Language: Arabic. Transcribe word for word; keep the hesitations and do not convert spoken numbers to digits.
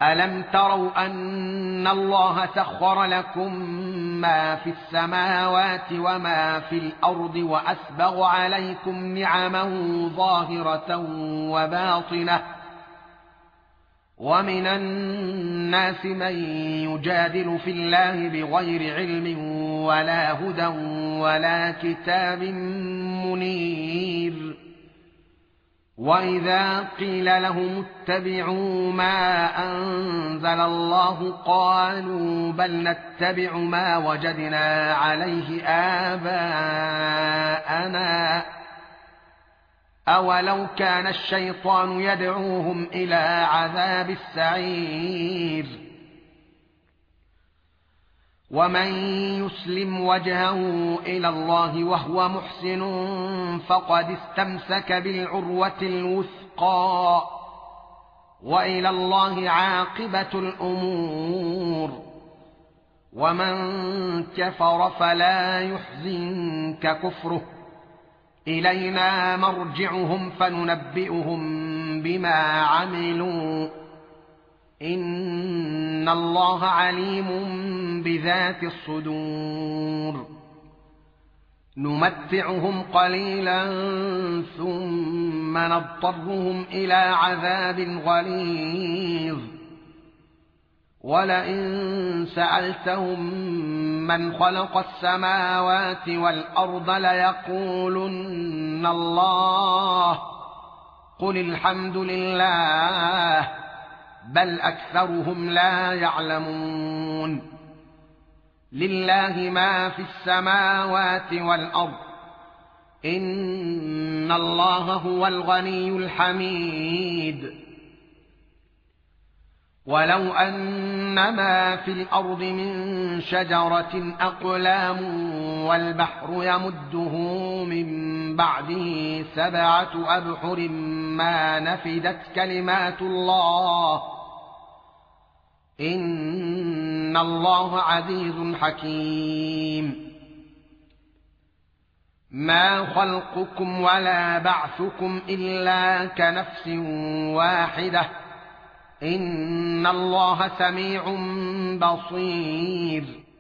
ألم تروا أن الله سخر لكم ما في السماوات وما في الأرض وأسبغ عليكم نعمه ظاهرة وباطنة ومن الناس من يجادل في الله بغير علم ولا هدى ولا كتاب منير وإذا قيل لهم اتبعوا ما أنزل الله قالوا بل نتبع ما وجدنا عليه آباءنا أولو كان الشيطان يدعوهم إلى عذاب السعير ومن يسلم وجهه إلى الله وهو محسن فقد استمسك بالعروة الوثقى وإلى الله عاقبة الأمور ومن كفر فلا يحزنك كفره إلينا مرجعهم فننبئهم بما عملوا إن الله عليم بذات الصدور نمتعهم قليلا ثم نضطرهم إلى عذاب غليظ ولئن سألتهم من خلق السماوات والأرض ليقولن الله قل الحمد لله بل أكثرهم لا يعلمون لله ما في السماوات والأرض إن الله هو الغني الحميد ولو أن ما في الأرض من شجرة أقلام والبحر يمده من بعده سبعة أبحر ما نفدت كلمات الله إن الله عزيز حكيم ما خلقكم ولا بعثكم إلا كنفس واحدة إن الله سميع بصير